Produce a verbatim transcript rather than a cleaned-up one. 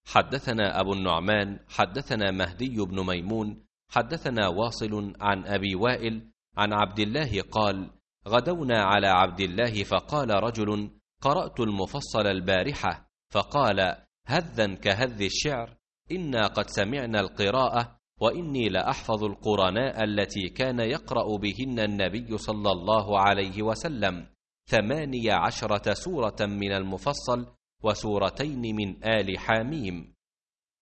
حدثنا أبو النعمان حدثنا مهدي بن ميمون حدثنا واصل عن أبي وائل عن عبد الله قال: غدونا على عبد الله فقال رجل: قرأت المفصل البارحة، فقال: هذا كهذ الشعر، إنا قد سمعنا القراءة، وإني لأحفظ القرناء التي كان يقرأ بهن النبي صلى الله عليه وسلم، ثماني عشرة سورة من المفصل وسورتين من آل حاميم.